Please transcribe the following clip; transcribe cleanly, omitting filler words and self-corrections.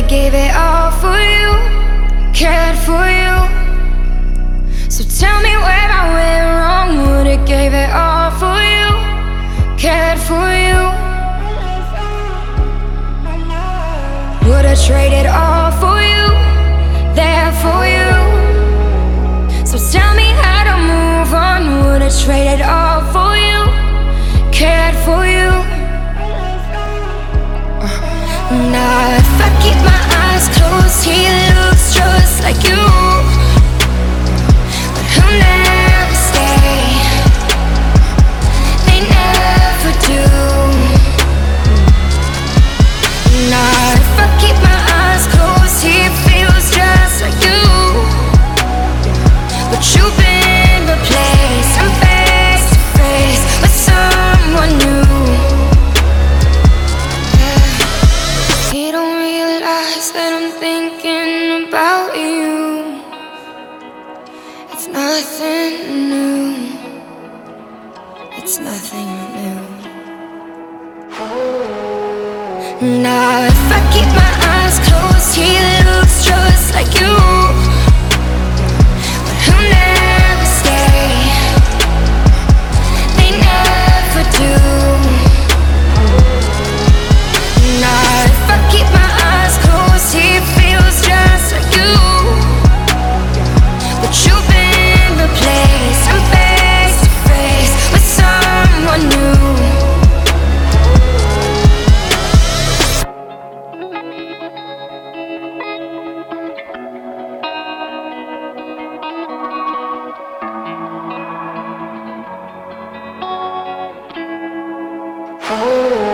Would've gave it all for you, cared for you. So tell me where I went wrong. Would've gave it all for you, cared for you. Would've traded all for you, there for you. So tell me how to move on. Would've traded all for you, cared for you. Now if I keep my eyes closed, he looks just like you, but he'll never stay. They never do. Now if I keep my eyes closed, he feels just like you, but you've been replaced. I'm face to face with someone new. You don't realize that I'm thinking about you. It's nothing new. It's nothing new. Now if I keep my eyes closed, he looks just like you, but he'll never stay. They never do. Now if I keep my eyes closed, he feels just like you, but you've been replaced. I'm face to face with someone new. Oh.